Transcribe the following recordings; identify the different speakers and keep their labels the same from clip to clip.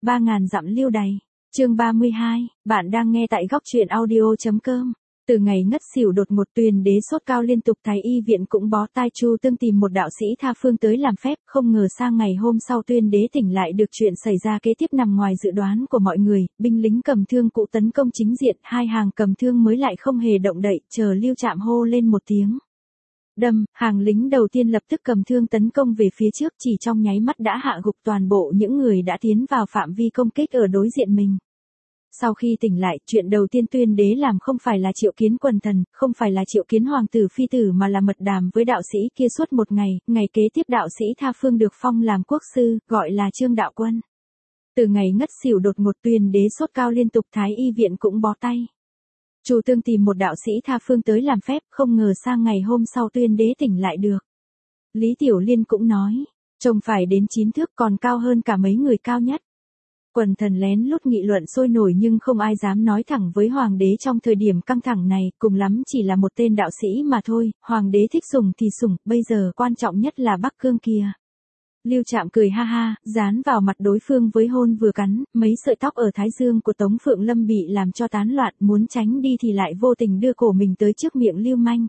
Speaker 1: 3000 dặm lưu đày. Chương 32, bạn đang nghe tại góc truyện audio.com. Từ ngày ngất xỉu đột ngột, Tuyền Đế sốt cao liên tục, Thái y viện cũng bó tai. Chu Tương tìm một đạo sĩ tha phương tới làm phép, không ngờ sang ngày hôm sau Tuyền Đế tỉnh lại được chuyện xảy ra kế tiếp nằm ngoài dự đoán của mọi người. Binh lính cầm thương cũ tấn công chính diện, hai hàng cầm thương mới lại không hề động đậy, chờ Lưu Trạm hô lên một tiếng đâm, hàng lính đầu tiên lập tức cầm thương tấn công về phía trước, chỉ trong nháy mắt đã hạ gục toàn bộ những người đã tiến vào phạm vi công kích ở đối diện mình. Sau khi tỉnh lại, chuyện đầu tiên Tuyền Đế làm không phải là triệu kiến quần thần, không phải là triệu kiến hoàng tử phi tử, mà là mật đàm với đạo sĩ kia suốt một ngày. Ngày kế tiếp đạo sĩ tha phương được phong làm quốc sư, gọi là Trương Đạo Quân. Từ ngày ngất xỉu đột ngột, Tuyền Đế sốt cao liên tục, Thái y viện cũng bó tay. Chu Tương tìm một đạo sĩ tha phương tới làm phép, không ngờ sang ngày hôm sau Tuyền Đế tỉnh lại được. Lý Tiểu Liên cũng nói, trông phải đến 9 thước, còn cao hơn cả mấy người cao nhất. Quần thần lén lút nghị luận sôi nổi nhưng không ai dám nói thẳng với hoàng đế trong thời điểm căng thẳng này, cùng lắm chỉ là một tên đạo sĩ mà thôi, hoàng đế thích sủng thì sủng, bây giờ quan trọng nhất là Bắc Cương kia. Lưu Trạm cười ha ha, dán vào mặt đối phương với hôn vừa cắn, mấy sợi tóc ở thái dương của Tống Phượng Lâm bị làm cho tán loạn, muốn tránh đi thì lại vô tình đưa cổ mình tới trước miệng Lưu Manh.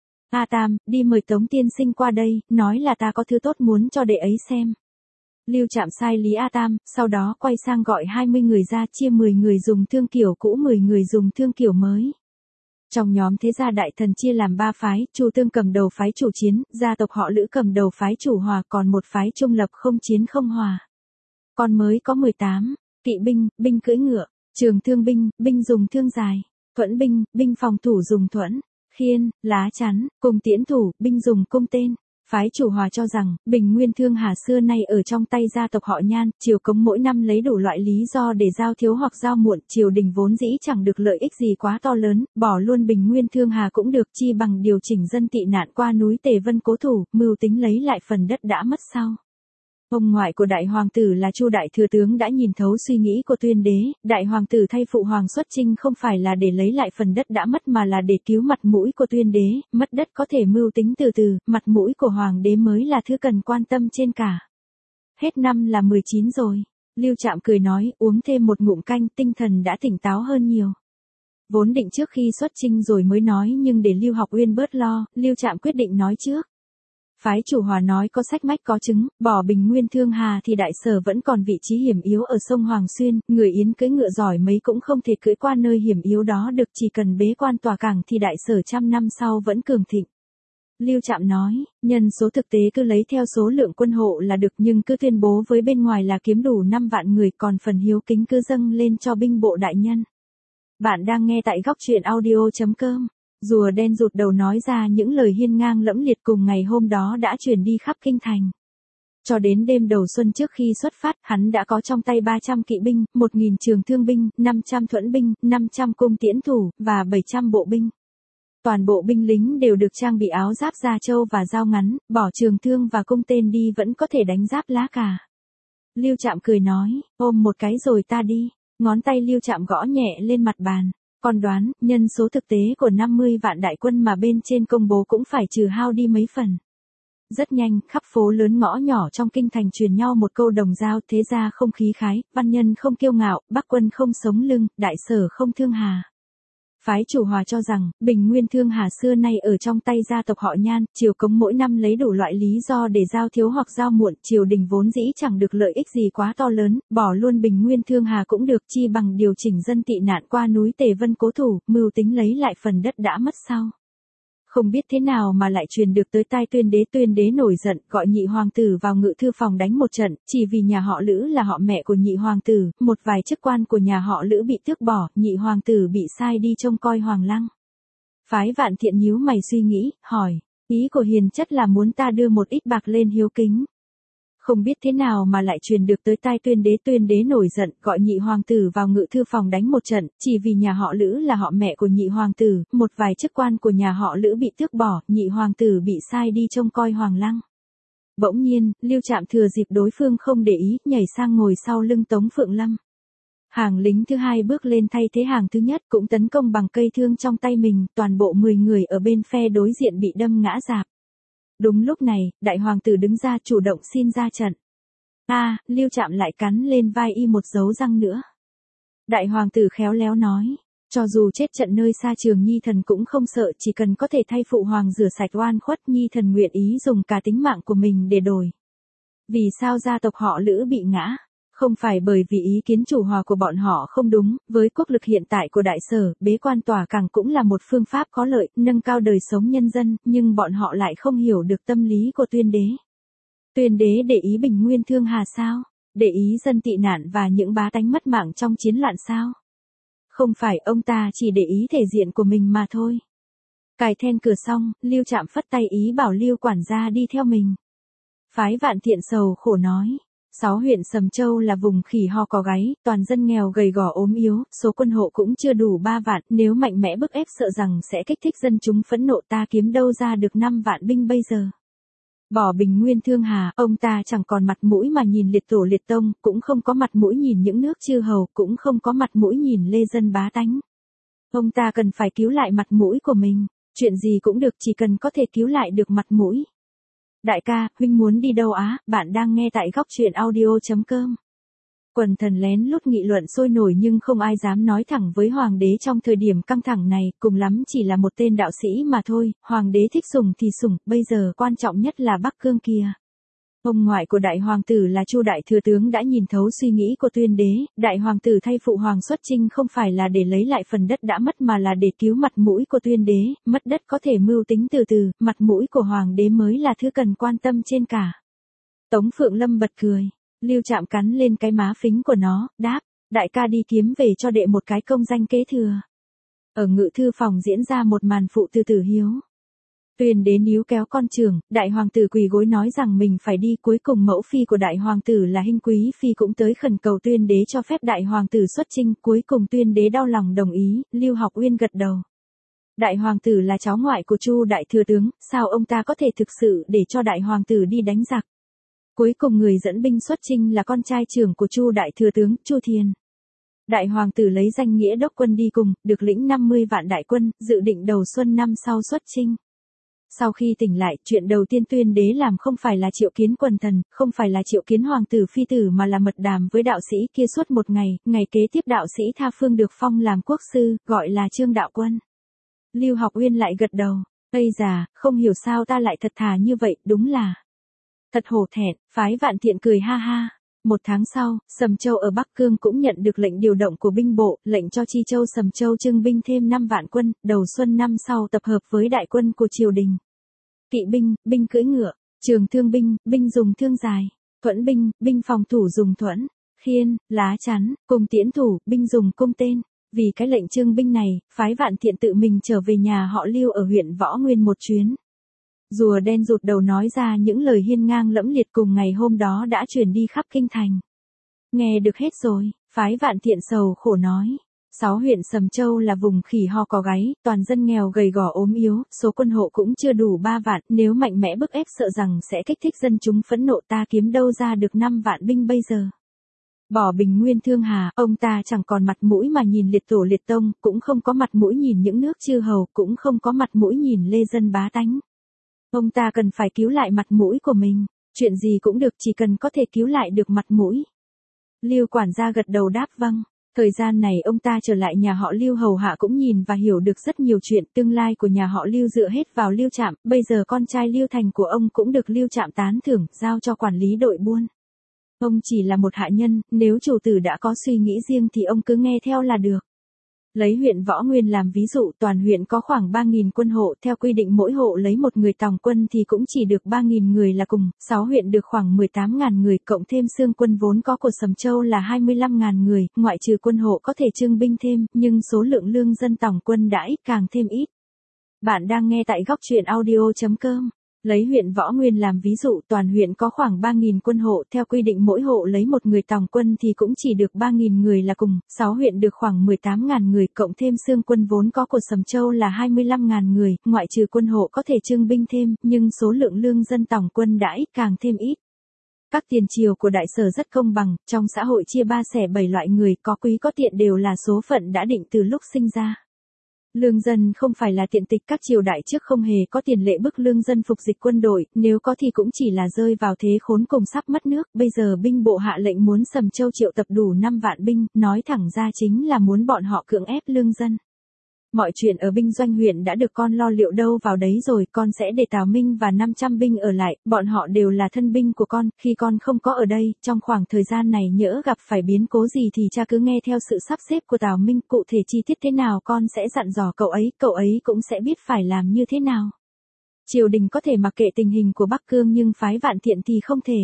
Speaker 1: A Tam, đi mời Tống tiên sinh qua đây, nói là ta có thứ tốt muốn cho đệ ấy xem. Lưu Trạm sai Lý A Tam, sau đó quay sang gọi 20 người ra, chia 10 người dùng thương kiểu cũ, 10 người dùng thương kiểu mới. Trong nhóm thế gia đại thần chia làm 3 phái, Chu Tương cầm đầu phái chủ chiến, gia tộc họ Lữ cầm đầu phái chủ hòa, còn một phái trung lập không chiến không hòa. Còn mới có 18, kỵ binh, binh cưỡi ngựa, trường thương binh, binh dùng thương dài, thuẫn binh, binh phòng thủ dùng thuẫn, khiên, lá chắn, cùng tiễn thủ, binh dùng cung tên. Phái chủ hòa cho rằng, Bình Nguyên Thương Hà xưa nay ở trong tay gia tộc họ Nhan, triều cống mỗi năm lấy đủ loại lý do để giao thiếu hoặc giao muộn, triều đình vốn dĩ chẳng được lợi ích gì quá to lớn, bỏ luôn Bình Nguyên Thương Hà cũng được, chi bằng điều chỉnh dân tị nạn qua núi Tề Vân cố thủ, mưu tính lấy lại phần đất đã mất sau. Ông ngoại của đại hoàng tử là Chu đại thừa tướng đã nhìn thấu suy nghĩ của Tuyền Đế, đại hoàng tử thay phụ hoàng xuất chinh không phải là để lấy lại phần đất đã mất mà là để cứu mặt mũi của Tuyền Đế, mất đất có thể mưu tính từ từ, mặt mũi của hoàng đế mới là thứ cần quan tâm trên cả. Hết năm là 19 rồi, Lưu Trạm cười nói, uống thêm một ngụm canh, tinh thần đã tỉnh táo hơn nhiều. Vốn định trước khi xuất chinh rồi mới nói, nhưng để Lưu Học Uyên bớt lo, Lưu Trạm quyết định nói trước. Phái chủ hòa nói có sách mách có chứng, bỏ Bình Nguyên Thương Hà thì đại sở vẫn còn vị trí hiểm yếu ở sông Hoàng Xuyên, người Yến cưỡi ngựa giỏi mấy cũng không thể cưỡi qua nơi hiểm yếu đó được, chỉ cần bế quan tòa cảng thì đại sở trăm năm sau vẫn cường thịnh. Lưu Trạm nói, nhân số thực tế cứ lấy theo số lượng quân hộ là được, nhưng cứ tuyên bố với bên ngoài là kiếm đủ 5 vạn người, còn phần hiếu kính cứ dâng lên cho binh bộ đại nhân. Bạn đang nghe tại góc truyện audio.com. Rùa đen rụt đầu nói ra những lời hiên ngang lẫm liệt, cùng ngày hôm đó đã truyền đi khắp kinh thành. Cho đến đêm đầu xuân trước khi xuất phát, hắn đã có trong tay 300 kỵ binh, 1000 trường thương binh, 500 thuẫn binh, 500 cung tiễn thủ, và 700 bộ binh. Toàn bộ binh lính đều được trang bị áo giáp da trâu và dao ngắn, bỏ trường thương và cung tên đi vẫn có thể đánh giáp lá cà. Lưu Trạm cười nói, ôm một cái rồi ta đi. Ngón tay Lưu Trạm gõ nhẹ lên mặt bàn. Còn đoán, nhân số thực tế của 50 vạn đại quân mà bên trên công bố cũng phải trừ hao đi mấy phần. Rất nhanh, khắp phố lớn ngõ nhỏ trong kinh thành truyền nhau một câu đồng dao, thế gia không khí khái, văn nhân không kiêu ngạo, bắc quân không sống lưng, đại sở không thương hà. Phái chủ hòa cho rằng, Bình Nguyên Thương Hà xưa nay ở trong tay gia tộc họ Nhan, triều cống mỗi năm lấy đủ loại lý do để giao thiếu hoặc giao muộn, triều đình vốn dĩ chẳng được lợi ích gì quá to lớn, bỏ luôn Bình Nguyên Thương Hà cũng được, chi bằng điều chỉnh dân tị nạn qua núi Tề Vân cố thủ, mưu tính lấy lại phần đất đã mất sau. Không biết thế nào mà lại truyền được tới tai Tuyền Đế nổi giận, gọi nhị hoàng tử vào ngự thư phòng đánh một trận, chỉ vì nhà họ Lữ là họ mẹ của nhị hoàng tử, một vài chức quan của nhà họ Lữ bị tước bỏ, nhị hoàng tử bị sai đi trông coi hoàng lăng. Phái Vạn Thiện nhíu mày suy nghĩ, hỏi, ý của hiền chất là muốn ta đưa một ít bạc lên hiếu kính. Không biết thế nào mà lại truyền được tới tai Tuyền Đế nổi giận, gọi nhị hoàng tử vào ngự thư phòng đánh một trận, chỉ vì nhà họ Lữ là họ mẹ của nhị hoàng tử, một vài chức quan của nhà họ Lữ bị tước bỏ, nhị hoàng tử bị sai đi trông coi hoàng lăng. Bỗng nhiên, Lưu Trạm thừa dịp đối phương không để ý, nhảy sang ngồi sau lưng Tống Phượng Lâm. Hàng lính thứ hai bước lên thay thế hàng thứ nhất, cũng tấn công bằng cây thương trong tay mình, toàn bộ 10 người ở bên phe đối diện bị đâm ngã rạp. Đúng lúc này, đại hoàng tử đứng ra chủ động xin ra trận. Lưu Trạm lại cắn lên vai y một dấu răng nữa. Đại hoàng tử khéo léo nói, cho dù chết trận nơi xa trường nhi thần cũng không sợ, chỉ cần có thể thay phụ hoàng rửa sạch oan khuất, nhi thần nguyện ý dùng cả tính mạng của mình để đổi. Vì sao gia tộc họ Lữ bị ngã? Không phải bởi vì ý kiến chủ hòa của bọn họ không đúng, với quốc lực hiện tại của đại sở, bế quan tỏa cảng cũng là một phương pháp có lợi, nâng cao đời sống nhân dân, nhưng bọn họ lại không hiểu được tâm lý của tuyên đế. Tuyên đế để ý bình nguyên thương hà sao? Để ý dân tị nạn và những bá tánh mất mạng trong chiến loạn sao? Không phải, ông ta chỉ để ý thể diện của mình mà thôi. Cài then cửa xong, Lưu Trạm phất tay ý bảo Lưu quản gia đi theo mình. Phái Vạn Thiện sầu khổ nói, 6 huyện Sầm Châu là vùng khỉ ho có gáy, toàn dân nghèo gầy gò ốm yếu, số quân hộ cũng chưa đủ 3 vạn, nếu mạnh mẽ bức ép sợ rằng sẽ kích thích dân chúng phẫn nộ, ta kiếm đâu ra được 5 vạn binh bây giờ. Bỏ bình nguyên thương hà, ông ta chẳng còn mặt mũi mà nhìn liệt tổ liệt tông, cũng không có mặt mũi nhìn những nước chư hầu, cũng không có mặt mũi nhìn lê dân bá tánh. Ông ta cần phải cứu lại mặt mũi của mình, chuyện gì cũng được chỉ cần có thể cứu lại được mặt mũi. Đại ca, huynh muốn đi đâu á? Bạn đang nghe tại góc truyện audio.com. Quần thần lén lút nghị luận sôi nổi nhưng không ai dám nói thẳng với hoàng đế trong thời điểm căng thẳng này, cùng lắm chỉ là một tên đạo sĩ mà thôi, hoàng đế thích sủng thì sủng, bây giờ quan trọng nhất là Bắc Cương kìa. Ông ngoại của đại hoàng tử là Chu đại thừa tướng đã nhìn thấu suy nghĩ của tuyên đế, đại hoàng tử thay phụ hoàng xuất chinh không phải là để lấy lại phần đất đã mất mà là để cứu mặt mũi của tuyên đế, mất đất có thể mưu tính từ từ, mặt mũi của hoàng đế mới là thứ cần quan tâm trên cả. Tống Phượng Lâm bật cười, Lưu Trạm cắn lên cái má phính của nó, đáp, đại ca đi kiếm về cho đệ một cái công danh kế thừa. Ở ngự thư phòng diễn ra một màn phụ từ tử hiếu. Tuyên đế níu kéo con trưởng, đại hoàng tử quỳ gối nói rằng mình phải đi, cuối cùng mẫu phi của đại hoàng tử là Hinh Quý phi cũng tới khẩn cầu tuyên đế cho phép đại hoàng tử xuất chinh, cuối cùng tuyên đế đau lòng đồng ý, Lưu Học Uyên gật đầu. Đại hoàng tử là cháu ngoại của Chu đại thừa tướng, sao ông ta có thể thực sự để cho đại hoàng tử đi đánh giặc? Cuối cùng người dẫn binh xuất chinh là con trai trưởng của Chu đại thừa tướng, Chu Thiền. Đại hoàng tử lấy danh nghĩa đốc quân đi cùng, được lĩnh 50 vạn đại quân, dự định đầu xuân năm sau xuất chinh. Sau khi tỉnh lại, chuyện đầu tiên tuyên đế làm không phải là triệu kiến quần thần, không phải là triệu kiến hoàng tử phi tử mà là mật đàm với đạo sĩ kia suốt một ngày, ngày kế tiếp đạo sĩ Tha Phương được phong làm quốc sư, gọi là Trương Đạo Quân. Lưu Học Uyên lại gật đầu, ây già, không hiểu sao ta lại thật thà như vậy, đúng là thật hổ thẹn. Phái Vạn Thiện cười ha ha. Một tháng sau, Sầm Châu ở Bắc Cương cũng nhận được lệnh điều động của binh bộ, lệnh cho Chi Châu Sầm Châu trưng binh thêm 5 vạn quân, đầu xuân năm sau tập hợp với đại quân của triều đình. Kỵ binh, binh cưỡi ngựa, trường thương binh, binh dùng thương dài, thuẫn binh, binh phòng thủ dùng thuẫn, khiên, lá chắn, cung tiễn thủ, binh dùng cung tên. Vì cái lệnh trưng binh này, phái Vạn Thiện tự mình trở về nhà họ Lưu ở huyện Võ Nguyên một chuyến. Rùa đen rụt đầu nói ra những lời hiên ngang lẫm liệt cùng ngày hôm đó đã truyền đi khắp kinh thành. Nghe được hết rồi, phái Vạn Thiện sầu khổ nói. 6 huyện Sầm Châu là vùng khỉ ho có gáy, toàn dân nghèo gầy gò ốm yếu, số quân hộ cũng chưa đủ 3 vạn, nếu mạnh mẽ bức ép sợ rằng sẽ kích thích dân chúng phẫn nộ, ta kiếm đâu ra được 5 vạn binh bây giờ. Bỏ bình nguyên thương hà, ông ta chẳng còn mặt mũi mà nhìn liệt tổ liệt tông, cũng không có mặt mũi nhìn những nước chư hầu, cũng không có mặt mũi nhìn lê dân bá tánh. Ông ta cần phải cứu lại mặt mũi của mình, chuyện gì cũng được chỉ cần có thể cứu lại được mặt mũi. Lưu quản gia gật đầu đáp vâng. Thời gian này ông ta trở lại nhà họ Lưu hầu hạ cũng nhìn và hiểu được rất nhiều chuyện, tương lai của nhà họ Lưu dựa hết vào Lưu Trạm, bây giờ con trai Lưu Thành của ông cũng được Lưu Trạm tán thưởng, giao cho quản lý đội buôn. Ông chỉ là một hạ nhân, nếu chủ tử đã có suy nghĩ riêng thì ông cứ nghe theo là được. Lấy huyện Võ Nguyên làm ví dụ, toàn huyện có khoảng 3.000 quân hộ, theo quy định mỗi hộ lấy một người tòng quân thì cũng chỉ được 3.000 người là cùng, 6 huyện được khoảng 18.000 người, cộng thêm xương quân vốn có của Sầm Châu là 25.000 người, ngoại trừ quân hộ có thể trưng binh thêm, nhưng số lượng lương dân tòng quân đã ít càng thêm ít. Bạn đang nghe tại góc truyện audio.com. Lấy huyện Võ Nguyên làm ví dụ, toàn huyện có khoảng 3.000 quân hộ, theo quy định mỗi hộ lấy một người tòng quân thì cũng chỉ được 3.000 người là cùng, 6 huyện được khoảng 18.000 người, cộng thêm xương quân vốn có của Sầm Châu là 25.000 người, ngoại trừ quân hộ có thể trưng binh thêm, nhưng số lượng lương dân tòng quân đã ít càng thêm ít. Các tiền triều của đại sở rất công bằng, trong xã hội chia 3 xẻ 7 loại người, có quý có tiện đều là số phận đã định từ lúc sinh ra. Lương dân không phải là tiện tịch, các triều đại trước không hề có tiền lệ bức lương dân phục dịch quân đội, nếu có thì cũng chỉ là rơi vào thế khốn cùng sắp mất nước, bây giờ binh bộ hạ lệnh muốn Sầm Châu triệu tập đủ 5 vạn binh, nói thẳng ra chính là muốn bọn họ cưỡng ép lương dân. Mọi chuyện ở binh doanh huyện đã được con lo liệu đâu vào đấy rồi, con sẽ để Tào Minh và 500 binh ở lại, bọn họ đều là thân binh của con, khi con không có ở đây, trong khoảng thời gian này nhỡ gặp phải biến cố gì thì cha cứ nghe theo sự sắp xếp của Tào Minh, cụ thể chi tiết thế nào con sẽ dặn dò cậu ấy cũng sẽ biết phải làm như thế nào. Triều đình có thể mặc kệ tình hình của Bắc Cương nhưng phái Vạn Thiện thì không thể.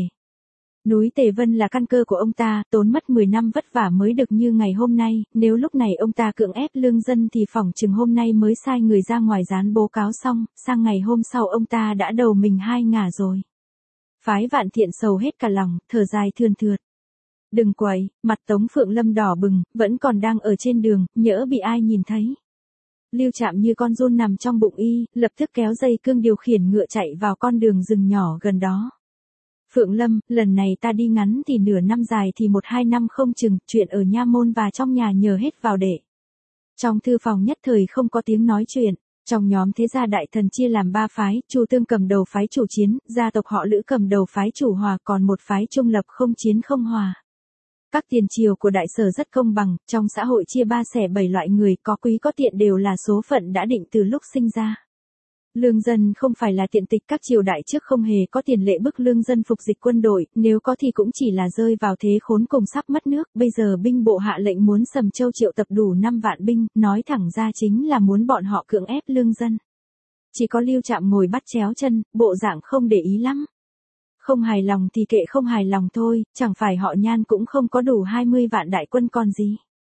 Speaker 1: Núi Tề Vân là căn cơ của ông ta, tốn mất 10 năm vất vả mới được như ngày hôm nay, nếu lúc này ông ta cưỡng ép lương dân thì phỏng chừng hôm nay mới sai người ra ngoài dán bố cáo xong, sang ngày hôm sau ông ta đã đầu mình hai ngả rồi. Phái Vạn Thiện sầu hết cả lòng, thở dài thườn thượt. Đừng quậy, mặt Tống Phượng Lâm đỏ bừng, vẫn còn đang ở trên đường, nhỡ bị ai nhìn thấy. Lưu Trạm như con giun nằm trong bụng y, lập tức kéo dây cương điều khiển ngựa chạy vào con đường rừng nhỏ gần đó. Phượng Lâm, lần này ta đi ngắn thì nửa năm dài thì 1-2 năm không chừng, chuyện ở nha môn và trong nhà nhờ hết vào để. Trong thư phòng nhất thời không có tiếng nói chuyện, trong nhóm thế gia đại thần chia làm 3 phái, Chu Tương cầm đầu phái chủ chiến, gia tộc họ Lữ cầm đầu phái chủ hòa, còn một phái trung lập không chiến không hòa. Các tiền triều của đại sở rất công bằng, trong xã hội chia 3 xẻ 7 loại người, có quý có tiện đều là số phận đã định từ lúc sinh ra. Lương dân không phải là tiện tịch, các triều đại trước không hề có tiền lệ bức lương dân phục dịch quân đội, nếu có thì cũng chỉ là rơi vào thế khốn cùng sắp mất nước, bây giờ binh bộ hạ lệnh muốn Sầm Châu triệu tập đủ 5 vạn binh, nói thẳng ra chính là muốn bọn họ cưỡng ép lương dân. Chỉ có Lưu Trạm ngồi bắt chéo chân, bộ dạng không để ý lắm. Không hài lòng thì kệ không hài lòng thôi, chẳng phải họ Nhan cũng không có đủ 20 vạn đại quân còn gì.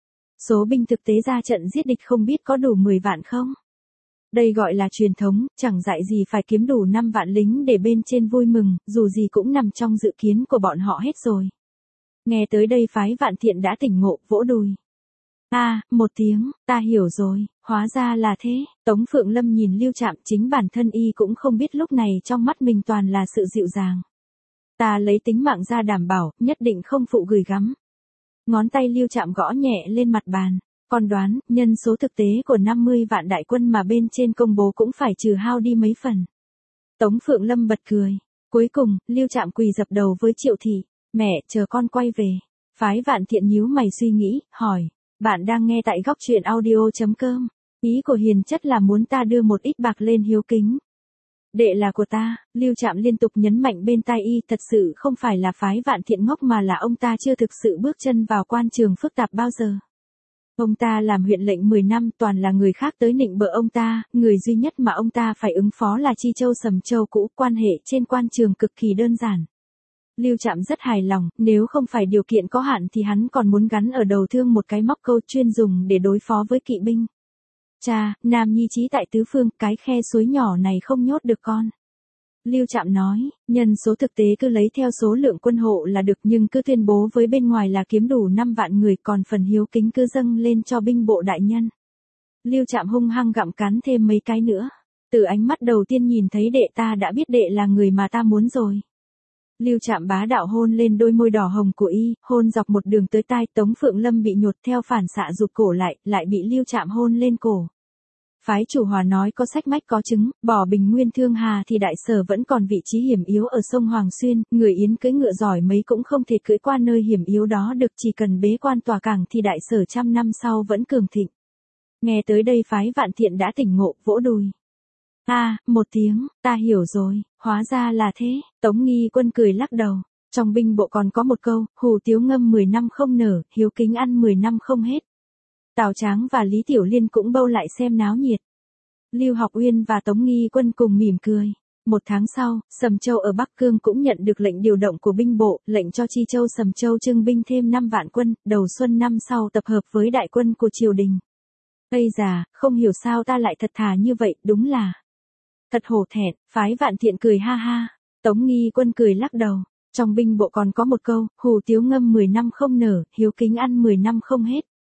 Speaker 1: Số binh thực tế ra trận giết địch không biết có đủ 10 vạn không? Đây gọi là truyền thống, chẳng dạy gì phải kiếm đủ 5 vạn lính để bên trên vui mừng, dù gì cũng nằm trong dự kiến của bọn họ hết rồi. Nghe tới đây phái Vạn Thiện đã tỉnh ngộ, vỗ đùi. Một tiếng, ta hiểu rồi, hóa ra là thế. Tống Phượng Lâm nhìn Lưu Trạm, chính bản thân y cũng không biết lúc này trong mắt mình toàn là sự dịu dàng. Ta lấy tính mạng ra đảm bảo, nhất định không phụ gửi gắm. Ngón tay Lưu Trạm gõ nhẹ lên mặt bàn. Con đoán, nhân số thực tế của 50 vạn đại quân mà bên trên công bố cũng phải trừ hao đi mấy phần. Tống Phượng Lâm bật cười. Cuối cùng, Lưu Trạm quỳ dập đầu với Triệu Thị. Mẹ, chờ con quay về. Phái Vạn Thiện nhíu mày suy nghĩ, hỏi. Bạn đang nghe tại góc truyện audio.com. Ý của hiền chất là muốn ta đưa một ít bạc lên hiếu kính. Đệ là của ta, Lưu Trạm liên tục nhấn mạnh bên tai y, thật sự không phải là phái Vạn Thiện ngốc mà là ông ta chưa thực sự bước chân vào quan trường phức tạp bao giờ. Ông ta làm huyện lệnh 10 năm, toàn là người khác tới nịnh bợ ông ta, người duy nhất mà ông ta phải ứng phó là Chi Châu Sầm Châu cũ, quan hệ trên quan trường cực kỳ đơn giản. Lưu Trạm rất hài lòng, nếu không phải điều kiện có hạn thì hắn còn muốn gắn ở đầu thương một cái móc câu chuyên dùng để đối phó với kỵ binh. Cha, nam nhi chí tại tứ phương, cái khe suối nhỏ này không nhốt được con. Lưu Trạm nói, nhân số thực tế cứ lấy theo số lượng quân hộ là được, nhưng cứ tuyên bố với bên ngoài là kiếm đủ 5 vạn người, còn phần hiếu kính cứ dâng lên cho binh bộ đại nhân. Lưu Trạm hung hăng gặm cắn thêm mấy cái nữa. Từ ánh mắt đầu tiên nhìn thấy đệ ta đã biết đệ là người mà ta muốn rồi. Lưu Trạm bá đạo hôn lên đôi môi đỏ hồng của y, hôn dọc một đường tới tai. Tống Phượng Lâm bị nhột theo phản xạ rụt cổ lại bị Lưu Trạm hôn lên cổ. Phái chủ hòa nói có sách mách có chứng, bỏ Bình Nguyên Thương Hà thì đại sở vẫn còn vị trí hiểm yếu ở sông Hoàng Xuyên, người Yến cưỡi ngựa giỏi mấy cũng không thể cưỡi qua nơi hiểm yếu đó được, chỉ cần bế quan tòa cảng thì đại sở trăm năm sau vẫn cường thịnh. Nghe tới đây phái Vạn Thiện đã tỉnh ngộ, vỗ đùi. Một tiếng, ta hiểu rồi, hóa ra là thế. Tống Nghi Quân cười lắc đầu. Trong binh bộ còn có một câu, hủ tiếu ngâm 10 năm không nở, hiếu kính ăn 10 năm không hết. Tào Tráng và Lý Tiểu Liên cũng bâu lại xem náo nhiệt. Lưu Học Uyên và Tống Nghi Quân cùng mỉm cười. 1 tháng sau, Sầm Châu ở Bắc Cương cũng nhận được lệnh điều động của binh bộ, lệnh cho Chi Châu Sầm Châu trưng binh thêm 5 vạn quân, đầu xuân năm sau tập hợp với đại quân của triều đình. Ây già, không hiểu sao ta lại thật thà như vậy, đúng là thật hổ thẹn. Phái Vạn Thiện cười ha ha. Tống Nghi Quân cười lắc đầu. Trong binh bộ còn có một câu, hủ tiếu ngâm 10 năm không nở, hiếu kính ăn 10 năm không hết.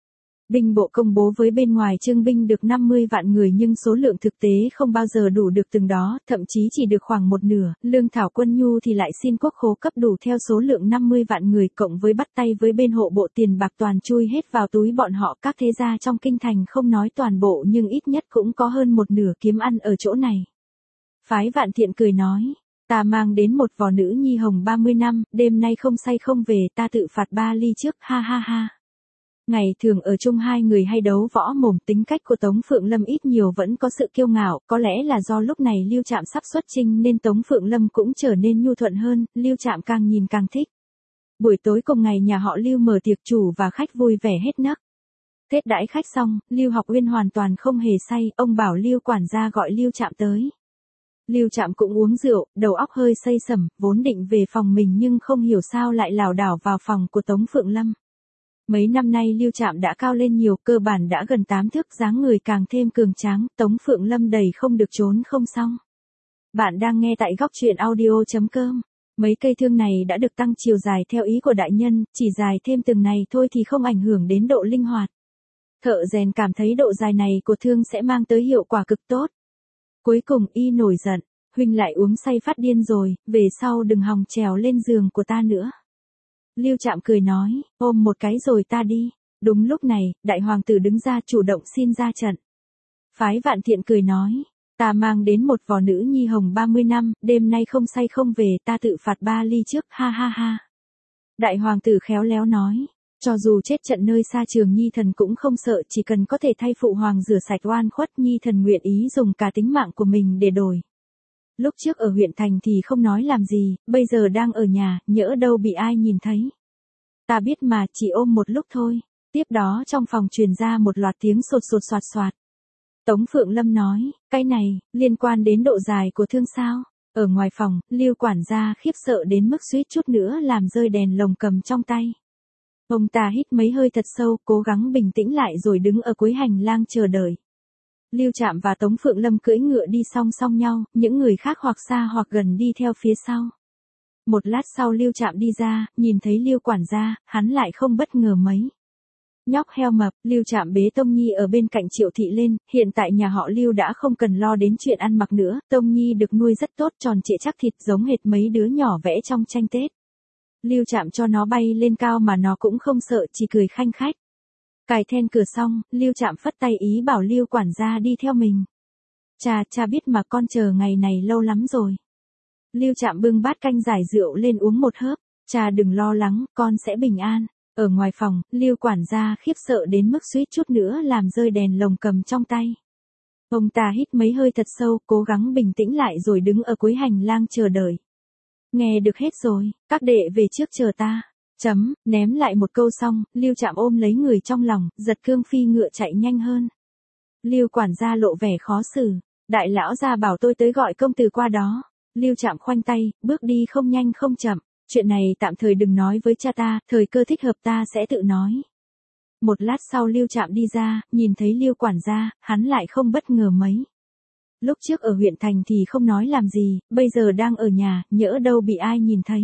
Speaker 1: Binh bộ công bố với bên ngoài trưng binh được 50 vạn người nhưng số lượng thực tế không bao giờ đủ được từng đó, thậm chí chỉ được khoảng một nửa, lương thảo quân nhu thì lại xin quốc khố cấp đủ theo số lượng 50 vạn người cộng với bắt tay với bên hộ bộ tiền bạc toàn chui hết vào túi bọn họ. Các thế gia trong kinh thành không nói toàn bộ nhưng ít nhất cũng có hơn một nửa kiếm ăn ở chỗ này. Phái Vạn Thiện cười nói. Ta mang đến một vò nữ nhi hồng 30 năm, đêm nay không say không về, ta tự phạt 3 ly trước, ha ha ha. Ngày thường ở chung hai người hay đấu võ mồm, tính cách của Tống Phượng Lâm ít nhiều vẫn có sự kiêu ngạo, có lẽ là do lúc này Lưu Trạm sắp xuất chinh nên Tống Phượng Lâm cũng trở nên nhu thuận hơn, Lưu Trạm càng nhìn càng thích. Buổi tối cùng ngày nhà họ Lưu mở tiệc chủ và khách vui vẻ hết nấc. Tết đãi khách xong, Lưu Học Uyên hoàn toàn không hề say, ông bảo Lưu quản gia gọi Lưu Trạm tới. Lưu Trạm cũng uống rượu, đầu óc hơi say sẩm, vốn định về phòng mình nhưng không hiểu sao lại lảo đảo vào phòng của Tống Phượng Lâm. Mấy năm nay Lưu Trạm đã cao lên nhiều, cơ bản đã gần 8 thước, dáng người càng thêm cường tráng, Tống Phượng Lâm đầy không được trốn không xong. Bạn đang nghe tại góc truyện audio.com. Mấy cây thương này đã được tăng chiều dài theo ý của đại nhân, chỉ dài thêm từng này thôi thì không ảnh hưởng đến độ linh hoạt. Thợ rèn cảm thấy độ dài này của thương sẽ mang tới hiệu quả cực tốt. Cuối cùng y nổi giận, huynh lại uống say phát điên rồi, về sau đừng hòng trèo lên giường của ta nữa. Lưu Trạm cười nói, ôm một cái rồi ta đi. Đúng lúc này, đại hoàng tử đứng ra chủ động xin ra trận. Phái Vạn Thiện cười nói, ta mang đến một vò nữ nhi hồng 30 năm, đêm nay không say không về, ta tự phạt 3 ly trước, ha ha ha. Đại hoàng tử khéo léo nói, cho dù chết trận nơi xa trường nhi thần cũng không sợ, chỉ cần có thể thay phụ hoàng rửa sạch oan khuất, nhi thần nguyện ý dùng cả tính mạng của mình để đổi. Lúc trước ở huyện thành thì không nói làm gì, bây giờ đang ở nhà, nhỡ đâu bị ai nhìn thấy. Ta biết mà, chỉ ôm một lúc thôi. Tiếp đó trong phòng truyền ra một loạt tiếng sột sột soạt soạt. Tống Phượng Lâm nói, cái này, liên quan đến độ dài của thương sao? Ở ngoài phòng, Lưu quản gia khiếp sợ đến mức suýt chút nữa làm rơi đèn lồng cầm trong tay. Ông ta hít mấy hơi thật sâu, cố gắng bình tĩnh lại rồi đứng ở cuối hành lang chờ đợi. Lưu Trạm và Tống Phượng Lâm cưỡi ngựa đi song song nhau, những người khác hoặc xa hoặc gần đi theo phía sau. Một lát sau Lưu Trạm đi ra, nhìn thấy Lưu quản gia, hắn lại không bất ngờ mấy. Nhóc heo mập, Lưu Trạm bế Tông Nhi ở bên cạnh Triệu Thị lên, hiện tại nhà họ Lưu đã không cần lo đến chuyện ăn mặc nữa, Tông Nhi được nuôi rất tốt, tròn trịa chắc thịt giống hệt mấy đứa nhỏ vẽ trong tranh Tết. Lưu Trạm cho nó bay lên cao mà nó cũng không sợ, chỉ cười khanh khách. Cài then cửa xong, Lưu Trạm phất tay ý bảo Lưu quản gia đi theo mình. Cha biết mà, con chờ ngày này lâu lắm rồi. Lưu Trạm bưng bát canh giải rượu lên uống một hớp. Cha đừng lo lắng, con sẽ bình an. Ở ngoài phòng, Lưu quản gia khiếp sợ đến mức suýt chút nữa làm rơi đèn lồng cầm trong tay. Ông ta hít mấy hơi thật sâu, cố gắng bình tĩnh lại rồi đứng ở cuối hành lang chờ đợi. Nghe được hết rồi, các đệ về trước chờ ta. Ném lại một câu xong, Lưu Trạm ôm lấy người trong lòng, giật cương phi ngựa chạy nhanh hơn. Lưu quản gia lộ vẻ khó xử. Đại lão gia bảo tôi tới gọi công tử qua đó. Lưu Trạm khoanh tay, bước đi không nhanh không chậm. Chuyện này tạm thời đừng nói với cha ta, thời cơ thích hợp ta sẽ tự nói. Một lát sau Lưu Trạm đi ra, nhìn thấy Lưu quản gia, hắn lại không bất ngờ mấy. Lúc trước ở huyện thành thì không nói làm gì, bây giờ đang ở nhà, nhỡ đâu bị ai nhìn thấy.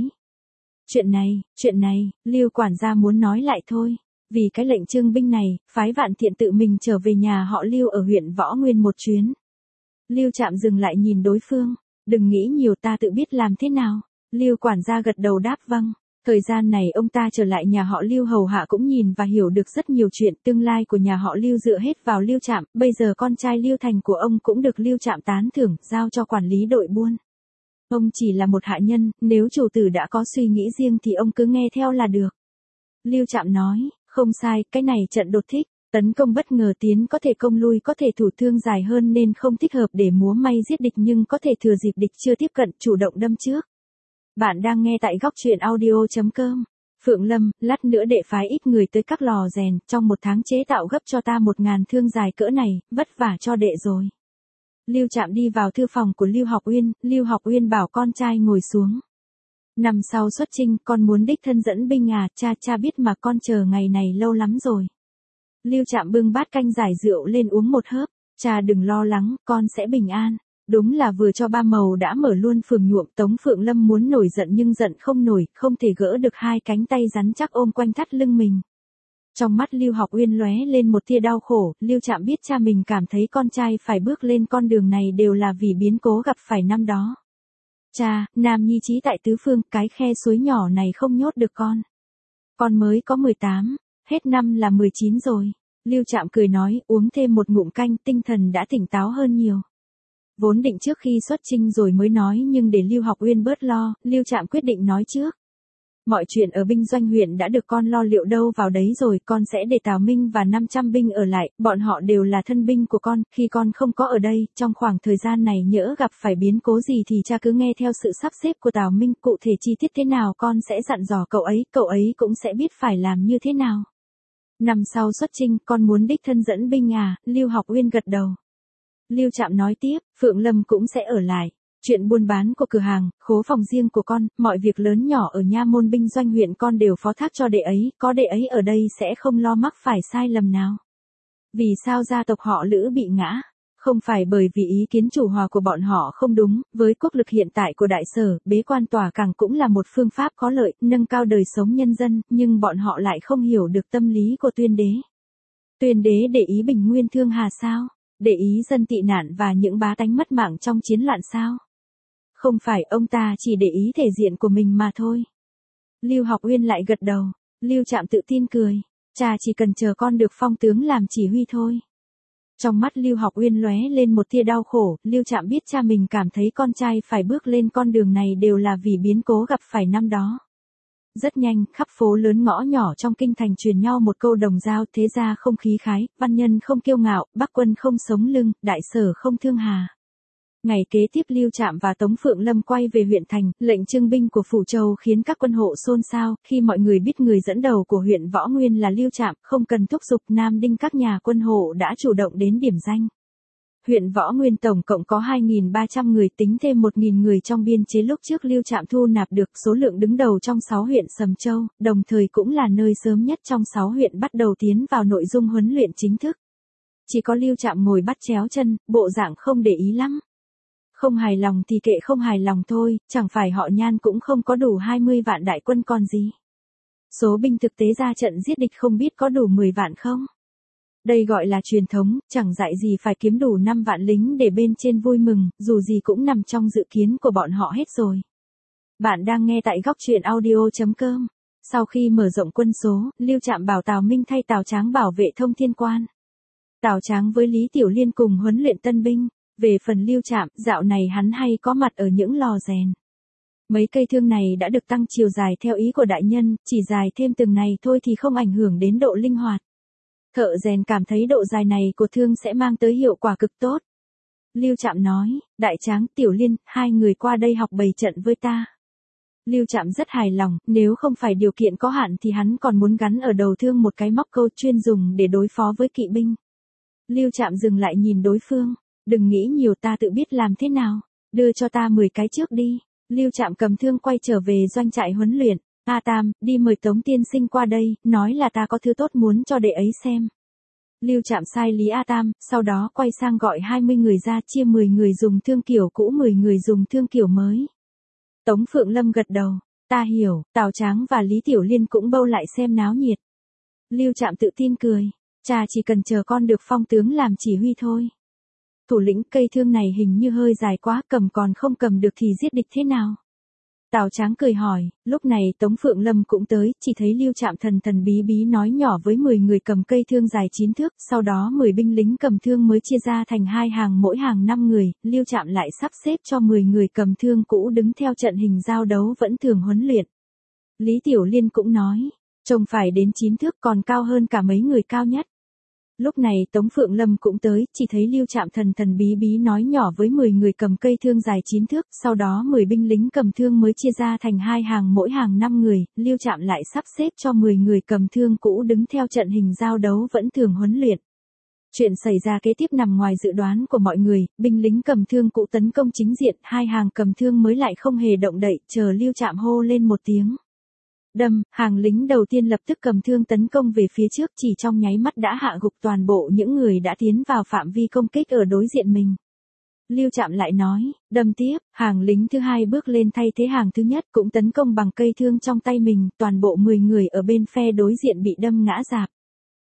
Speaker 1: Chuyện này, Lưu quản gia muốn nói lại thôi. Vì cái lệnh trưng binh này, phái Vạn Thiện tự mình trở về nhà họ Lưu ở huyện Võ Nguyên một chuyến. Lưu Trạm dừng lại nhìn đối phương. Đừng nghĩ nhiều, ta tự biết làm thế nào. Lưu quản gia gật đầu đáp vâng. Thời gian này ông ta trở lại nhà họ Lưu hầu hạ cũng nhìn và hiểu được rất nhiều chuyện, tương lai của nhà họ Lưu dựa hết vào Lưu Trạm, bây giờ con trai Lưu Thành của ông cũng được Lưu Trạm tán thưởng, giao cho quản lý đội buôn. Ông chỉ là một hạ nhân, nếu chủ tử đã có suy nghĩ riêng thì ông cứ nghe theo là được. Lưu Trạm nói, không sai, cái này trận đột thích, tấn công bất ngờ tiến có thể công lui, có thể thủ thương dài hơn nên không thích hợp để múa may giết địch nhưng có thể thừa dịp địch chưa tiếp cận, chủ động đâm trước. Bạn đang nghe tại góc truyện audio.com. Phượng Lâm, lát nữa đệ phái ít người tới các lò rèn, trong một tháng chế tạo gấp cho ta 1000 thương dài cỡ này, vất vả cho đệ rồi. Lưu Trạm đi vào thư phòng của Lưu Học Uyên, Lưu Học Uyên bảo con trai ngồi xuống. Năm sau xuất chinh, con muốn đích thân dẫn binh à, cha biết mà, con chờ ngày này lâu lắm rồi. Lưu Trạm bưng bát canh giải rượu lên uống một hớp, cha đừng lo lắng, con sẽ bình an. Đúng là vừa cho ba màu đã mở luôn phường nhuộm. Tống Phượng Lâm muốn nổi giận nhưng giận không nổi, không thể gỡ được hai cánh tay rắn chắc ôm quanh thắt lưng mình. Trong mắt Lưu Học Uyên lóe lên một tia đau khổ, Lưu Trạm biết cha mình cảm thấy con trai phải bước lên con đường này đều là vì biến cố gặp phải năm đó. Cha, nam nhi trí tại tứ phương, cái khe suối nhỏ này không nhốt được con. Con mới có 18, hết năm là 19 rồi. Lưu Trạm cười nói, uống thêm một ngụm canh, tinh thần đã tỉnh táo hơn nhiều. Vốn định trước khi xuất chinh rồi mới nói, nhưng để Lưu Học Uyên bớt lo, Lưu Trạm quyết định nói trước. Mọi chuyện ở binh doanh huyện đã được con lo liệu đâu vào đấy rồi, con sẽ để Tào Minh và 500 binh ở lại, bọn họ đều là thân binh của con, khi con không có ở đây, trong khoảng thời gian này nhỡ gặp phải biến cố gì thì cha cứ nghe theo sự sắp xếp của Tào Minh, cụ thể chi tiết thế nào con sẽ dặn dò cậu ấy cũng sẽ biết phải làm như thế nào. Năm sau xuất chinh, con muốn đích thân dẫn binh à? Lưu Học Uyên gật đầu. Lưu Trạm nói tiếp, Phượng Lâm cũng sẽ ở lại. Chuyện buôn bán của cửa hàng, khố phòng riêng của con, mọi việc lớn nhỏ ở nha môn binh doanh huyện con đều phó thác cho đệ ấy, có đệ ấy ở đây sẽ không lo mắc phải sai lầm nào. Vì sao gia tộc họ Lữ bị ngã? Không phải bởi vì ý kiến chủ hòa của bọn họ không đúng, với quốc lực hiện tại của đại sở, bế quan tỏa cảng cũng là một phương pháp có lợi, nâng cao đời sống nhân dân, nhưng bọn họ lại không hiểu được tâm lý của Tuyên đế. Tuyên đế để ý bình nguyên Thương Hà sao? Để ý dân tị nạn và những bá tánh mất mạng trong chiến loạn sao? Không phải, ông ta chỉ để ý thể diện của mình mà thôi. Lưu Học Uyên lại gật đầu. Lưu Trạm tự tin cười. Cha chỉ cần chờ con được phong tướng làm chỉ huy thôi. Trong mắt Lưu Học Uyên lóe lên một tia đau khổ, Lưu Trạm biết cha mình cảm thấy con trai phải bước lên con đường này đều là vì biến cố gặp phải năm đó. Rất nhanh, khắp phố lớn ngõ nhỏ trong kinh thành truyền nhau một câu đồng dao, thế gia không khí khái, văn nhân không kiêu ngạo, bắc quân không sống lưng, đại sở không thương hà. Ngày kế tiếp Lưu Trạm và Tống Phượng Lâm quay về huyện thành, lệnh trưng binh của Phủ Châu khiến các quân hộ xôn xao, khi mọi người biết người dẫn đầu của huyện Võ Nguyên là Lưu Trạm, không cần thúc giục Nam Đinh các nhà quân hộ đã chủ động đến điểm danh. Huyện Võ Nguyên tổng cộng có 2.300 người, tính thêm 1.000 người trong biên chế lúc trước Lưu Trạm thu nạp được, số lượng đứng đầu trong 6 huyện Sầm Châu, đồng thời cũng là nơi sớm nhất trong 6 huyện bắt đầu tiến vào nội dung huấn luyện chính thức. Chỉ có Lưu Trạm ngồi bắt chéo chân, bộ dạng không để ý lắm. Không hài lòng thì kệ không hài lòng thôi, chẳng phải họ Nhan cũng không có đủ 20 vạn đại quân còn gì. Số binh thực tế ra trận giết địch không biết có đủ 10 vạn không? Đây gọi là truyền thống, chẳng dạy gì phải kiếm đủ 5 vạn lính để bên trên vui mừng, dù gì cũng nằm trong dự kiến của bọn họ hết rồi. Bạn đang nghe tại góc truyện audio.com. Sau khi mở rộng quân số, Lưu Trạm bảo Tào Minh thay Tào Tráng bảo vệ Thông Thiên Quan. Tào Tráng với Lý Tiểu Liên cùng huấn luyện tân binh. Về phần Lưu Trạm, dạo này hắn hay có mặt ở những lò rèn. Mấy cây thương này đã được tăng chiều dài theo ý của đại nhân, chỉ dài thêm từng này thôi thì không ảnh hưởng đến độ linh hoạt. Thợ rèn cảm thấy độ dài này của thương sẽ mang tới hiệu quả cực tốt. Lưu Trạm nói, Đại Tráng, Tiểu Liên, hai người qua đây học bày trận với ta. Lưu Trạm rất hài lòng, nếu không phải điều kiện có hạn thì hắn còn muốn gắn ở đầu thương một cái móc câu chuyên dùng để đối phó với kỵ binh. Lưu Trạm dừng lại nhìn đối phương. Đừng nghĩ nhiều, ta tự biết làm thế nào. Đưa cho ta 10 cái trước đi. Lưu Trạm cầm thương quay trở về doanh trại huấn luyện. A Tam, đi mời Tống tiên sinh qua đây, nói là ta có thứ tốt muốn cho đệ ấy xem. Lưu Trạm sai Lý A Tam, sau đó quay sang gọi 20 người ra, chia 10 người dùng thương kiểu cũ, 10 người dùng thương kiểu mới. Tống Phượng Lâm gật đầu. Ta hiểu. Tào Tráng và Lý Tiểu Liên cũng bâu lại xem náo nhiệt. Lưu Trạm tự tin cười. Cha chỉ cần chờ con được phong tướng làm chỉ huy thôi. Thủ lĩnh, cây thương này hình như hơi dài quá, cầm còn không cầm được thì giết địch thế nào? Tào Tráng cười hỏi, lúc này Tống Phượng Lâm cũng tới, chỉ thấy Lưu Trạm thần thần bí bí nói nhỏ với 10 người cầm cây thương dài 9 thước, sau đó 10 binh lính cầm thương mới chia ra thành 2 hàng, mỗi hàng 5 người, Lưu Trạm lại sắp xếp cho 10 người cầm thương cũ đứng theo trận hình giao đấu vẫn thường huấn luyện. Lý Tiểu Liên cũng nói, trông phải đến 9 thước, còn cao hơn cả mấy người cao nhất. Lúc này Tống Phượng Lâm cũng tới, chỉ thấy Lưu Trạm thần thần bí bí nói nhỏ với 10 người cầm cây thương dài 9 thước, sau đó 10 binh lính cầm thương mới chia ra thành 2 hàng, mỗi hàng 5 người, Lưu Trạm lại sắp xếp cho 10 người cầm thương cũ đứng theo trận hình giao đấu vẫn thường huấn luyện. Chuyện xảy ra kế tiếp nằm ngoài dự đoán của mọi người, binh lính cầm thương cũ tấn công chính diện, 2 hàng cầm thương mới lại không hề động đậy, chờ Lưu Trạm hô lên một tiếng. Đâm, hàng lính đầu tiên lập tức cầm thương tấn công về phía trước, chỉ trong nháy mắt đã hạ gục toàn bộ những người đã tiến vào phạm vi công kích ở đối diện mình. Lưu Trạm lại nói, đâm tiếp, hàng lính thứ hai bước lên thay thế hàng thứ nhất cũng tấn công bằng cây thương trong tay mình, toàn bộ 10 người ở bên phe đối diện bị đâm ngã rạp.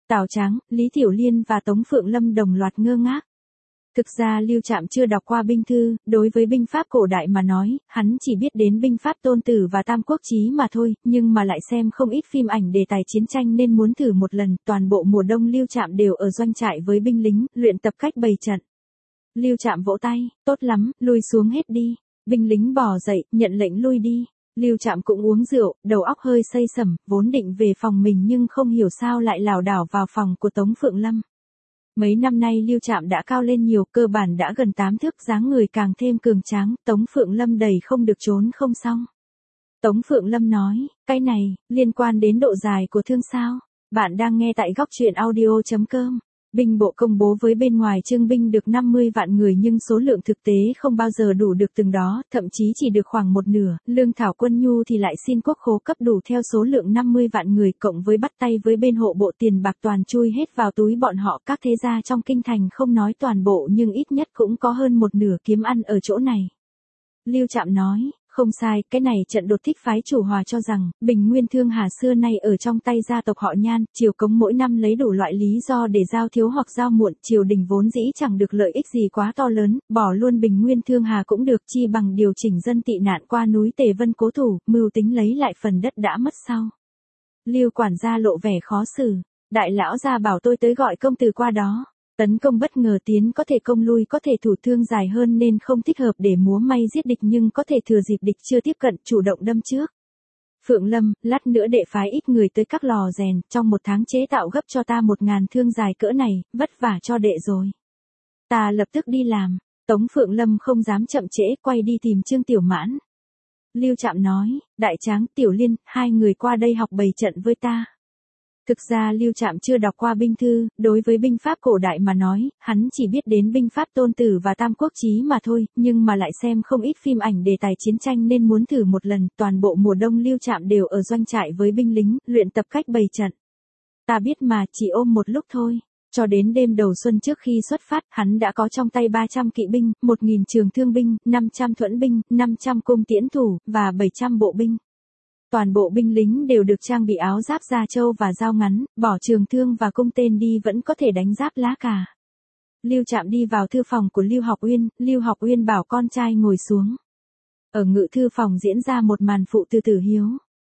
Speaker 1: Tào Tráng, Lý Tiểu Liên và Tống Phượng Lâm đồng loạt ngơ ngác. Thực ra Lưu Trạm chưa đọc qua binh thư, đối với binh pháp cổ đại mà nói, hắn chỉ biết đến binh pháp Tôn Tử và Tam Quốc Chí mà thôi, nhưng mà lại xem không ít phim ảnh đề tài chiến tranh nên muốn thử một lần. Toàn bộ mùa đông Lưu Trạm đều ở doanh trại với binh lính, luyện tập cách bày trận. Lưu Trạm vỗ tay, tốt lắm, lui xuống hết đi. Binh lính bò dậy, nhận lệnh lui đi. Lưu Trạm cũng uống rượu, đầu óc hơi say sẩm, vốn định về phòng mình nhưng không hiểu sao lại lảo đảo vào phòng của Tống Phượng Lâm. Mấy năm nay Lưu Trạm đã cao lên nhiều, cơ bản đã gần 8 thước, dáng người càng thêm cường tráng, Tống Phượng Lâm đầy không được trốn không xong. Tống Phượng Lâm nói, cái này, liên quan đến độ dài của thương sao? Bạn đang nghe tại góc truyện audio.com. Binh bộ công bố với bên ngoài trương binh được 50 vạn người nhưng số lượng thực tế không bao giờ đủ được từng đó, thậm chí chỉ được khoảng một nửa, lương thảo quân nhu thì lại xin quốc khố cấp đủ theo số lượng 50 vạn người, cộng với bắt tay với bên hộ bộ tiền bạc toàn chui hết vào túi bọn họ. Các thế gia trong kinh thành không nói toàn bộ nhưng ít nhất cũng có hơn một nửa kiếm ăn ở chỗ này. Lưu Trạm nói, không sai, cái này trận đột thích phái chủ hòa cho rằng, Bình Nguyên Thương Hà xưa nay ở trong tay gia tộc họ Nhan, triều cống mỗi năm lấy đủ loại lý do để giao thiếu hoặc giao muộn, triều đình vốn dĩ chẳng được lợi ích gì quá to lớn, bỏ luôn Bình Nguyên Thương Hà cũng được, chi bằng điều chỉnh dân tị nạn qua núi Tề Vân cố thủ, mưu tính lấy lại phần đất đã mất sau. Lưu quản gia lộ vẻ khó xử, đại lão gia bảo tôi tới gọi công tử qua đó. Tấn công bất ngờ tiến có thể công lui, có thể thủ thương dài hơn nên không thích hợp để múa may giết địch, nhưng có thể thừa dịp địch chưa tiếp cận chủ động đâm trước. Phượng Lâm, lát nữa đệ phái ít người tới các lò rèn, trong 1 tháng chế tạo gấp cho ta 1000 thương dài cỡ này, vất vả cho đệ rồi. Ta lập tức đi làm. Tống Phượng Lâm không dám chậm trễ, quay đi tìm Trương Tiểu Mãn. Lưu Trạm nói, Đại Tráng, Tiểu Liên, hai người qua đây học bày trận với ta. Thực ra Lưu Trạm chưa đọc qua binh thư, đối với binh pháp cổ đại mà nói, hắn chỉ biết đến binh pháp Tôn Tử và Tam Quốc Chí mà thôi, nhưng mà lại xem không ít phim ảnh đề tài chiến tranh nên muốn thử một lần. Toàn bộ mùa đông Lưu Trạm đều ở doanh trại với binh lính, luyện tập cách bày trận. Ta biết mà, chỉ ôm một lúc thôi. Cho đến đêm đầu xuân trước khi xuất phát, hắn đã có trong tay 300 kỵ binh, 1000 trường thương binh, 500 thuẫn binh, 500 cung tiễn thủ, và 700 bộ binh. Toàn bộ binh lính đều được trang bị áo giáp da trâu và dao ngắn, bỏ trường thương và cung tên đi vẫn có thể đánh giáp lá cà. Lưu Trạm đi vào thư phòng của Lưu Học Uyên bảo con trai ngồi xuống. Ở ngự thư phòng diễn ra một màn phụ từ Tử Hiếu.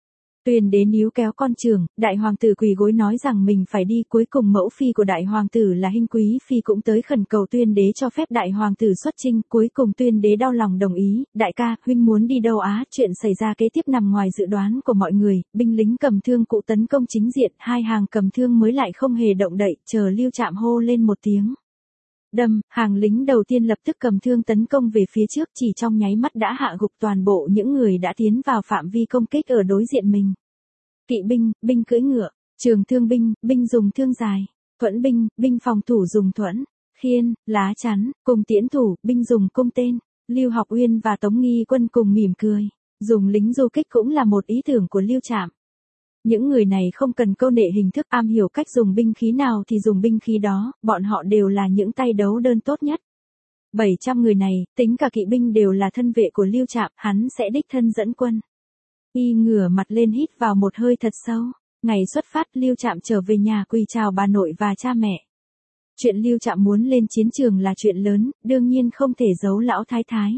Speaker 1: Tuyên đế níu kéo con trưởng, đại hoàng tử quỳ gối nói rằng mình phải đi, cuối cùng mẫu phi của đại hoàng tử là Hinh Quý phi cũng tới khẩn cầu tuyên đế cho phép đại hoàng tử xuất chinh, cuối cùng tuyên đế đau lòng đồng ý. Đại ca, huynh muốn đi đâu á? Chuyện xảy ra kế tiếp nằm ngoài dự đoán của mọi người, binh lính cầm thương cụ tấn công chính diện, hai hàng cầm thương mới lại không hề động đậy, chờ Lưu Trạm hô lên một tiếng. Đâm, hàng lính đầu tiên lập tức cầm thương tấn công về phía trước, chỉ trong nháy mắt đã hạ gục toàn bộ những người đã tiến vào phạm vi công kích ở đối diện mình. Kỵ binh, binh cưỡi ngựa, trường thương binh, binh dùng thương dài, thuẫn binh, binh phòng thủ dùng thuẫn, khiên, lá chắn, cùng tiễn thủ, binh dùng cung tên. Lưu Học Uyên và Tống Nghi Quân cùng mỉm cười, dùng lính du kích cũng là một ý tưởng của Lưu Trạm. Những người này không cần câu nệ hình thức, am hiểu cách dùng binh khí nào thì dùng binh khí đó, bọn họ đều là những tay đấu đơn tốt nhất. 700 người này, tính cả kỵ binh đều là thân vệ của Lưu Trạm, hắn sẽ đích thân dẫn quân. Y ngửa mặt lên hít vào một hơi thật sâu. Ngày xuất phát, Lưu Trạm trở về nhà quỳ chào bà nội và cha mẹ. Chuyện Lưu Trạm muốn lên chiến trường là chuyện lớn, đương nhiên không thể giấu lão thái thái.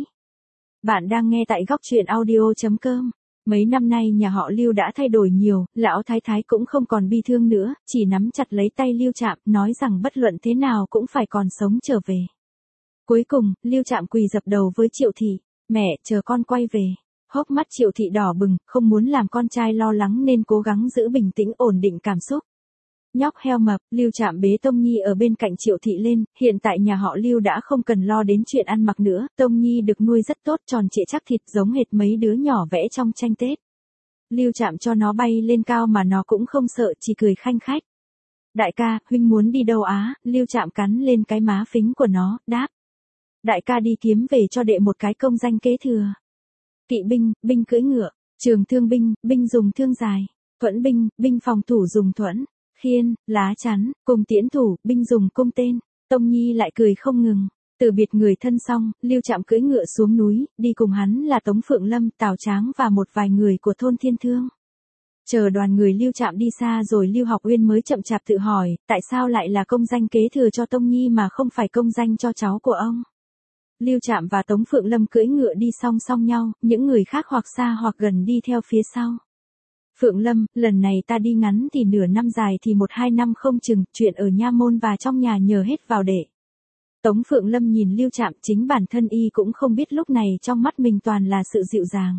Speaker 1: Bạn đang nghe tại góc truyện audio.com. Mấy năm nay nhà họ Lưu đã thay đổi nhiều, lão thái thái cũng không còn bi thương nữa, chỉ nắm chặt lấy tay Lưu Trạm, nói rằng bất luận thế nào cũng phải còn sống trở về. Cuối cùng, Lưu Trạm quỳ dập đầu với Triệu Thị, mẹ, chờ con quay về. Hốc mắt Triệu Thị đỏ bừng, không muốn làm con trai lo lắng nên cố gắng giữ bình tĩnh ổn định cảm xúc. Nhóc heo mập, Lưu Trạm bế Tông Nhi ở bên cạnh Triệu Thị lên, hiện tại nhà họ Lưu đã không cần lo đến chuyện ăn mặc nữa, Tông Nhi được nuôi rất tốt, tròn trịa chắc thịt giống hệt mấy đứa nhỏ vẽ trong tranh Tết. Lưu Trạm cho nó bay lên cao mà nó cũng không sợ, chỉ cười khanh khách. Đại ca, huynh muốn đi đâu á? Lưu Trạm cắn lên cái má phính của nó, đáp. Đại ca đi kiếm về cho đệ một cái công danh kế thừa. Kỵ binh, binh cưỡi ngựa, trường thương binh, binh dùng thương dài, thuẫn binh, binh phòng thủ dùng thuẫn, khiên, lá chắn, cùng tiễn thủ, binh dùng cung tên. Tông Nhi lại cười không ngừng. Từ biệt người thân xong, Lưu Trạm cưỡi ngựa xuống núi, đi cùng hắn là Tống Phượng Lâm, Tào Tráng và một vài người của thôn Thiên Thương. Chờ đoàn người Lưu Trạm đi xa rồi Lưu Học Uyên mới chậm chạp tự hỏi, tại sao lại là công danh kế thừa cho Tông Nhi mà không phải công danh cho cháu của ông. Lưu Trạm và Tống Phượng Lâm cưỡi ngựa đi song song nhau, những người khác hoặc xa hoặc gần đi theo phía sau. Phượng Lâm, lần này ta đi ngắn thì nửa năm dài thì 1-2 năm không chừng, chuyện ở nha môn và trong nhà nhờ hết vào để. Tống Phượng Lâm nhìn Lưu Trạm, chính bản thân y cũng không biết lúc này trong mắt mình toàn là sự dịu dàng.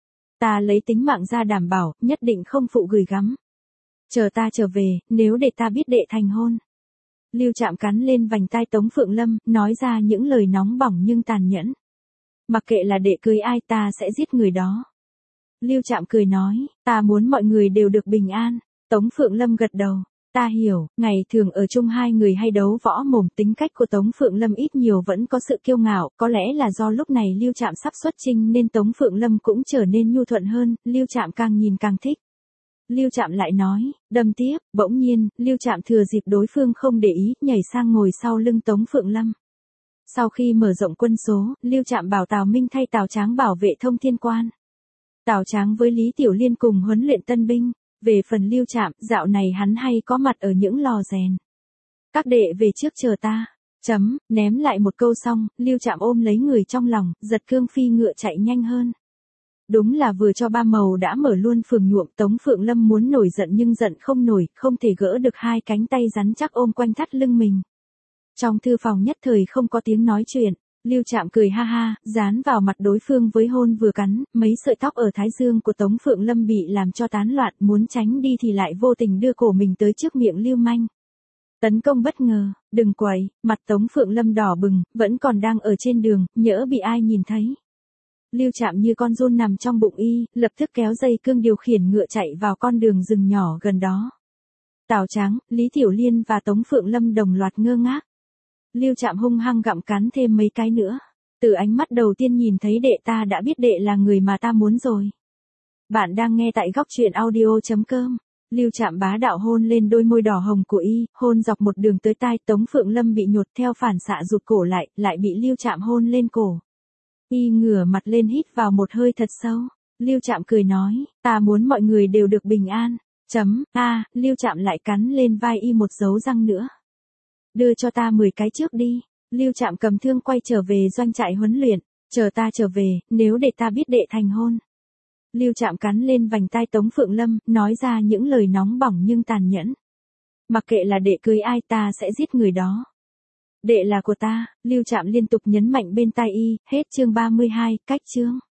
Speaker 1: Ta lấy tính mạng ra đảm bảo, nhất định không phụ gửi gắm. Chờ ta trở về, nếu để ta biết đệ thành hôn. Lưu Trạm cắn lên vành tai Tống Phượng Lâm, nói ra những lời nóng bỏng nhưng tàn nhẫn. Mặc kệ là đệ cưới ai ta sẽ giết người đó. Lưu Trạm cười nói, ta muốn mọi người đều được bình an. Tống Phượng Lâm gật đầu. Ta hiểu, ngày thường ở chung hai người hay đấu võ mồm, tính cách của Tống Phượng Lâm ít nhiều vẫn có sự kiêu ngạo, có lẽ là do lúc này Lưu Trạm sắp xuất chinh nên Tống Phượng Lâm cũng trở nên nhu thuận hơn, Lưu Trạm càng nhìn càng thích. Lưu Trạm lại nói, đâm tiếp, bỗng nhiên, Lưu Trạm thừa dịp đối phương không để ý, nhảy sang ngồi sau lưng Tống Phượng Lâm. Sau khi mở rộng quân số, Lưu Trạm bảo Tào Minh thay Tào Tráng bảo vệ Thông Thiên Quan. Tào Tráng với Lý Tiểu Liên cùng huấn luyện tân binh. Về phần Lưu Trạm, dạo này hắn hay có mặt ở những lò rèn. Các đệ về trước chờ ta. Ném lại một câu xong, Lưu Trạm ôm lấy người trong lòng, giật cương phi ngựa chạy nhanh hơn. Đúng là vừa cho ba màu đã mở luôn phường nhuộm. Tống Phượng Lâm muốn nổi giận nhưng giận không nổi, không thể gỡ được hai cánh tay rắn chắc ôm quanh thắt lưng mình. Trong thư phòng nhất thời không có tiếng nói chuyện. Lưu Trạm cười ha ha, dán vào mặt đối phương với hôn vừa cắn, mấy sợi tóc ở thái dương của Tống Phượng Lâm bị làm cho tán loạn, muốn tránh đi thì lại vô tình đưa cổ mình tới trước miệng Lưu Manh. Tấn công bất ngờ, đừng quậy, mặt Tống Phượng Lâm đỏ bừng, vẫn còn đang ở trên đường, nhỡ bị ai nhìn thấy. Lưu Trạm như con giun nằm trong bụng y, lập tức kéo dây cương điều khiển ngựa chạy vào con đường rừng nhỏ gần đó. Tào Tráng, Lý Tiểu Liên và Tống Phượng Lâm đồng loạt ngơ ngác. Lưu Trạm hung hăng gặm cắn thêm mấy cái nữa. Từ ánh mắt đầu tiên nhìn thấy đệ ta đã biết đệ là người mà ta muốn rồi. Bạn đang nghe tại góc truyện audio.com. Lưu Trạm bá đạo hôn lên đôi môi đỏ hồng của y, hôn dọc một đường tới tai. Tống Phượng Lâm bị nhột theo phản xạ rụt cổ lại bị Lưu Trạm hôn lên cổ. Y ngửa mặt lên hít vào một hơi thật sâu. Lưu Trạm cười nói, ta muốn mọi người đều được bình an. Lưu Trạm lại cắn lên vai y một dấu răng nữa. Đưa cho ta 10 cái trước đi. Lưu Trạm cầm thương quay trở về doanh trại huấn luyện. Chờ ta trở về, nếu để ta biết đệ thành hôn. Lưu Trạm cắn lên vành tai Tống Phượng Lâm, nói ra những lời nóng bỏng nhưng tàn nhẫn. Mặc kệ là đệ cưới ai ta sẽ giết người đó. Đệ là của ta, Lưu Trạm liên tục nhấn mạnh bên tai y, hết chương 32, cách chương.